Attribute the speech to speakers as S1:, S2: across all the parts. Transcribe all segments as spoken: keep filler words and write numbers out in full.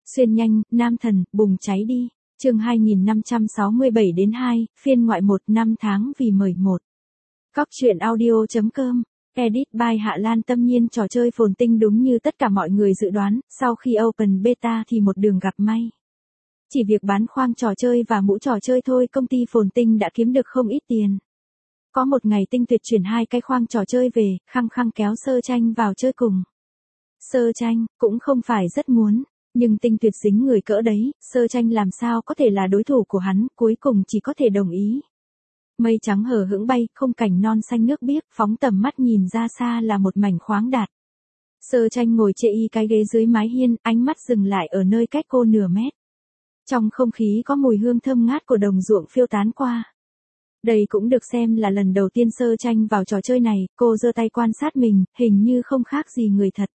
S1: Xuyên nhanh, nam thần, bùng cháy đi. Chương hai nghìn năm trăm sáu mươi bảy đến hai, phiên ngoại một năm tháng vì mời một. Cóc truyện audio chấm com. Edit by Hạ Lan. Tâm nhiên trò chơi phồn tinh đúng như tất cả mọi người dự đoán, sau khi open beta thì một đường gặp may. Chỉ việc bán khoang trò chơi và mũ trò chơi thôi công ty phồn tinh đã kiếm được không ít tiền. Có một ngày Tinh Tuyệt chuyển hai cái khoang trò chơi về, khăng khăng kéo Sơ Tranh vào chơi cùng. Sơ Tranh cũng không phải rất muốn, nhưng Tinh Tuyệt dính người cỡ đấy, Sơ Tranh làm sao có thể là đối thủ của hắn, cuối cùng chỉ có thể đồng ý. Mây trắng hờ hững bay, không cảnh non xanh nước biếc, phóng tầm mắt nhìn ra xa là một mảnh khoáng đạt. Sơ Tranh ngồi chệ y cái ghế dưới mái hiên, ánh mắt dừng lại ở nơi cách cô nửa mét. Trong không khí có mùi hương thơm ngát của đồng ruộng phiêu tán qua. Đây cũng được xem là lần đầu tiên Sơ Tranh vào trò chơi này, cô giơ tay quan sát mình, hình như không khác gì người thật.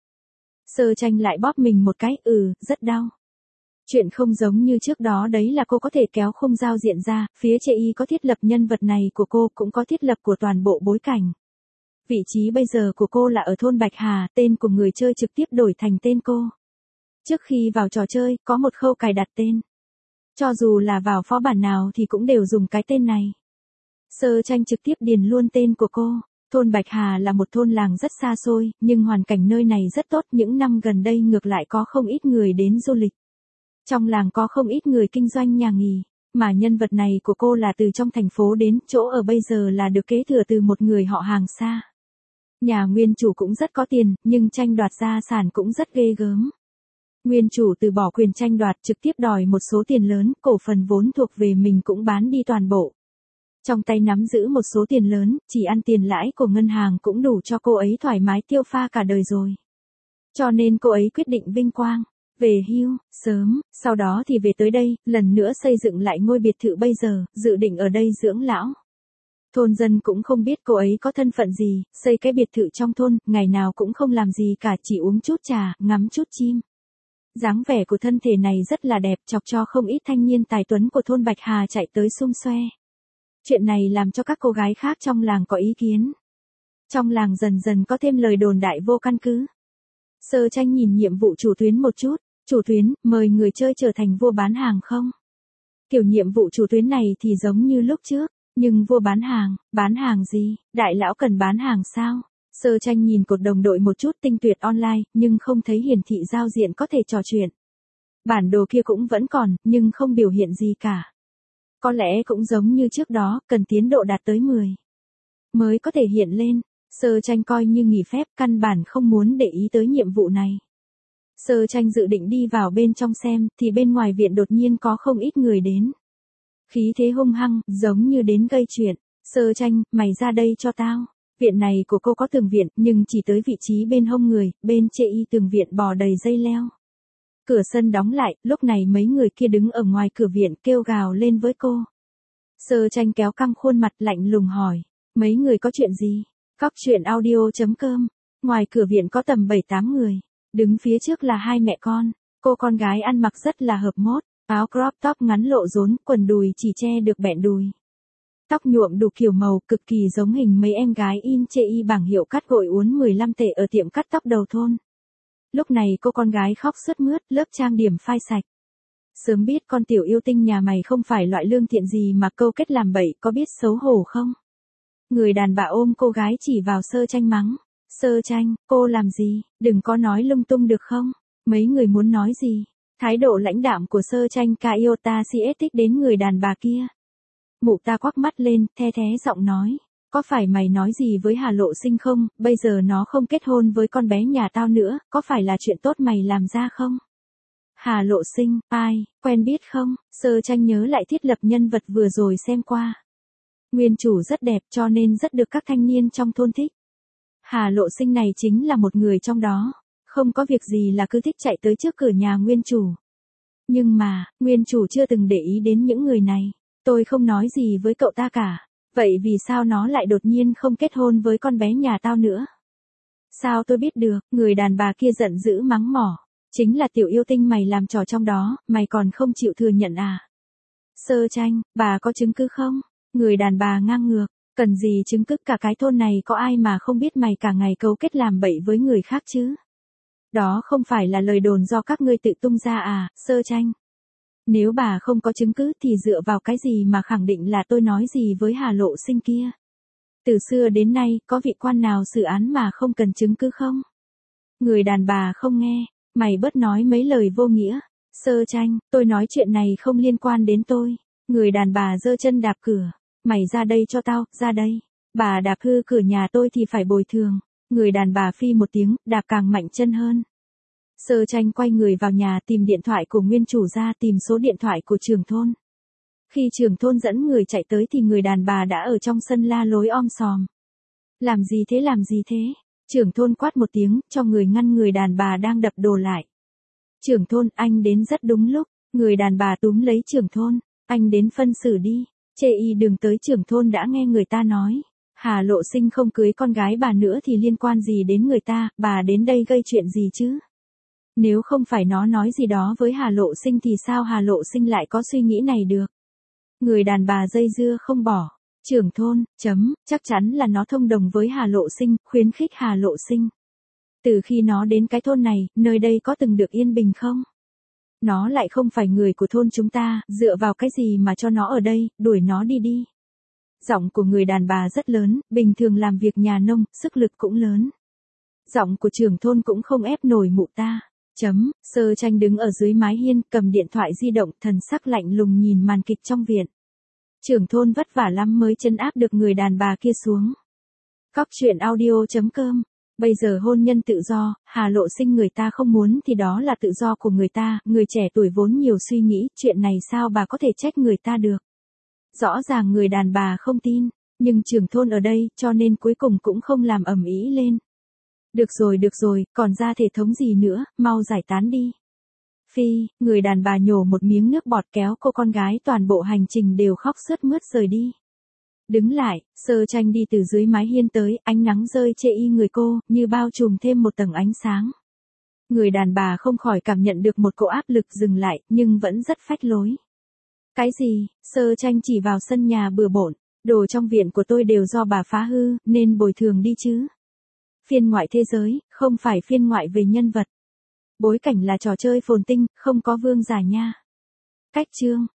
S1: Sơ Tranh lại bóp mình một cái, ừ, rất đau. Chuyện không giống như trước đó đấy là cô có thể kéo khung giao diện ra, phía chệ y có thiết lập nhân vật này của cô cũng có thiết lập của toàn bộ bối cảnh. Vị trí bây giờ của cô là ở thôn Bạch Hà, tên của người chơi trực tiếp đổi thành tên cô. Trước khi vào trò chơi, có một khâu cài đặt tên. Cho dù là vào phó bản nào thì cũng đều dùng cái tên này. Sơ Tranh trực tiếp điền luôn tên của cô. Thôn Bạch Hà là một thôn làng rất xa xôi, nhưng hoàn cảnh nơi này rất tốt, những năm gần đây ngược lại có không ít người đến du lịch. Trong làng có không ít người kinh doanh nhà nghỉ, mà nhân vật này của cô là từ trong thành phố đến, chỗ ở bây giờ là được kế thừa từ một người họ hàng xa. Nhà nguyên chủ cũng rất có tiền, nhưng tranh đoạt gia sản cũng rất ghê gớm. Nguyên chủ từ bỏ quyền tranh đoạt, trực tiếp đòi một số tiền lớn, cổ phần vốn thuộc về mình cũng bán đi toàn bộ. Trong tay nắm giữ một số tiền lớn, chỉ ăn tiền lãi của ngân hàng cũng đủ cho cô ấy thoải mái tiêu pha cả đời rồi. Cho nên cô ấy quyết định vinh quang, về hưu, sớm, sau đó thì về tới đây, lần nữa xây dựng lại ngôi biệt thự bây giờ, dự định ở đây dưỡng lão. Thôn dân cũng không biết cô ấy có thân phận gì, xây cái biệt thự trong thôn, ngày nào cũng không làm gì cả, chỉ uống chút trà, ngắm chút chim. Dáng vẻ của thân thể này rất là đẹp, chọc cho không ít thanh niên tài tuấn của thôn Bạch Hà chạy tới xum xoe. Chuyện này làm cho các cô gái khác trong làng có ý kiến. Trong làng dần dần có thêm lời đồn đại vô căn cứ. Sơ Tranh nhìn nhiệm vụ chủ tuyến một chút, chủ tuyến, mời người chơi trở thành vua bán hàng không? Kiểu nhiệm vụ chủ tuyến này thì giống như lúc trước, nhưng vua bán hàng, bán hàng gì, đại lão cần bán hàng sao? Sơ Tranh nhìn cột đồng đội một chút. Tinh Tuyệt online, nhưng không thấy hiển thị giao diện có thể trò chuyện. Bản đồ kia cũng vẫn còn, nhưng không biểu hiện gì cả. Có lẽ cũng giống như trước đó, cần tiến độ đạt tới mười mới có thể hiện lên. Sơ Tranh coi như nghỉ phép, căn bản không muốn để ý tới nhiệm vụ này. Sơ Tranh dự định đi vào bên trong xem, thì bên ngoài viện đột nhiên có không ít người đến. Khí thế hung hăng, giống như đến gây chuyện. Sơ Tranh, mày ra đây cho tao. Viện này của cô có tường viện, nhưng chỉ tới vị trí bên hông người, bên chệ y tường viện bò đầy dây leo. Cửa sân đóng lại, lúc này mấy người kia đứng ở ngoài cửa viện kêu gào lên với cô. Sơ Tranh kéo căng khuôn mặt lạnh lùng hỏi, mấy người có chuyện gì? Cóc truyện audio chấm com. Ngoài cửa viện có tầm bảy tám người, đứng phía trước là hai mẹ con, cô con gái ăn mặc rất là hợp mốt, áo crop top ngắn lộ rốn, quần đùi chỉ che được bẹn đùi. Tóc nhuộm đủ kiểu màu, cực kỳ giống hình mấy em gái in chệ y bảng hiệu cắt gội uốn mười lăm tệ ở tiệm cắt tóc đầu thôn. Lúc này cô con gái khóc sướt mướt, lớp trang điểm phai sạch. Sớm biết con tiểu yêu tinh nhà mày không phải loại lương thiện gì mà câu kết làm bậy, có biết xấu hổ không? Người đàn bà ôm cô gái chỉ vào Sơ Tranh mắng. Sơ Tranh, cô làm gì, đừng có nói lung tung được không? Mấy người muốn nói gì? Thái độ lãnh đạm của Sơ Tranh ca iota si tích đến người đàn bà kia. Mụ ta quắc mắt lên, the thé giọng nói. Có phải mày nói gì với Hà Lộ Sinh không, bây giờ nó không kết hôn với con bé nhà tao nữa, có phải là chuyện tốt mày làm ra không? Hà Lộ Sinh, ai, quen biết không? Sơ Tranh nhớ lại thiết lập nhân vật vừa rồi xem qua. Nguyên chủ rất đẹp cho nên rất được các thanh niên trong thôn thích. Hà Lộ Sinh này chính là một người trong đó, không có việc gì là cứ thích chạy tới trước cửa nhà nguyên chủ. Nhưng mà, nguyên chủ chưa từng để ý đến những người này, tôi không nói gì với cậu ta cả. Vậy vì sao nó lại đột nhiên không kết hôn với con bé nhà tao nữa? Sao tôi biết được, người đàn bà kia giận dữ mắng mỏ. Chính là tiểu yêu tinh mày làm trò trong đó, mày còn không chịu thừa nhận à? Sơ Tranh, bà có chứng cứ không? Người đàn bà ngang ngược, cần gì chứng cứ, cả cái thôn này có ai mà không biết mày cả ngày cấu kết làm bậy với người khác chứ? Đó không phải là lời đồn do các ngươi tự tung ra à, Sơ Tranh. Nếu bà không có chứng cứ thì dựa vào cái gì mà khẳng định là tôi nói gì với Hà Lộ Sinh kia? Từ xưa đến nay, có vị quan nào xử án mà không cần chứng cứ không? Người đàn bà không nghe, mày bớt nói mấy lời vô nghĩa. Sơ Tranh, tôi nói chuyện này không liên quan đến tôi. Người đàn bà giơ chân đạp cửa. Mày ra đây cho tao, ra đây. Bà đạp hư cửa nhà tôi thì phải bồi thường. Người đàn bà phi một tiếng, đạp càng mạnh chân hơn. Sơ Tranh quay người vào nhà tìm điện thoại của nguyên chủ ra, tìm số điện thoại của trưởng thôn. Khi trưởng thôn dẫn người chạy tới thì người đàn bà đã ở trong sân la lối om sòm. Làm gì thế làm gì thế? Trưởng thôn quát một tiếng, cho người ngăn người đàn bà đang đập đồ lại. Trưởng thôn, anh đến rất đúng lúc. Người đàn bà túm lấy trưởng thôn. Anh đến phân xử đi. Chê y đừng tới, trưởng thôn đã nghe người ta nói. Hà Lộ Sinh không cưới con gái bà nữa thì liên quan gì đến người ta, bà đến đây gây chuyện gì chứ? Nếu không phải nó nói gì đó với Hà Lộ Sinh thì sao Hà Lộ Sinh lại có suy nghĩ này được? Người đàn bà dây dưa không bỏ. Trưởng thôn, chấm, chắc chắn là nó thông đồng với Hà Lộ Sinh, khuyến khích Hà Lộ Sinh. Từ khi nó đến cái thôn này, nơi đây có từng được yên bình không? Nó lại không phải người của thôn chúng ta, dựa vào cái gì mà cho nó ở đây, đuổi nó đi đi. Giọng của người đàn bà rất lớn, bình thường làm việc nhà nông, sức lực cũng lớn. Giọng của trưởng thôn cũng không ép nổi mụ ta. Chấm, Sơ Tranh đứng ở dưới mái hiên, cầm điện thoại di động, thần sắc lạnh lùng nhìn màn kịch trong viện. Trưởng thôn vất vả lắm mới trấn áp được người đàn bà kia xuống. Cóc truyện audio chấm com. Bây giờ hôn nhân tự do, Hà Lộ Sinh người ta không muốn thì đó là tự do của người ta, người trẻ tuổi vốn nhiều suy nghĩ, chuyện này sao bà có thể trách người ta được. Rõ ràng người đàn bà không tin, nhưng trưởng thôn ở đây, cho nên cuối cùng cũng không làm ầm ĩ lên. Được rồi được rồi, còn ra thể thống gì nữa, mau giải tán đi. Phi, người đàn bà nhổ một miếng nước bọt kéo cô con gái toàn bộ hành trình đều khóc sướt mướt rời đi. Đứng lại, Sơ Tranh đi từ dưới mái hiên tới, ánh nắng rơi chê y người cô, như bao trùm thêm một tầng ánh sáng. Người đàn bà không khỏi cảm nhận được một cỗ áp lực dừng lại, nhưng vẫn rất phách lối. Cái gì? Sơ Tranh chỉ vào sân nhà bừa bộn, đồ trong viện của tôi đều do bà phá hư, nên bồi thường đi chứ. Phiên ngoại thế giới, không phải phiên ngoại về nhân vật. Bối cảnh là trò chơi phồn tinh, không có vương giả nha. Cách chương.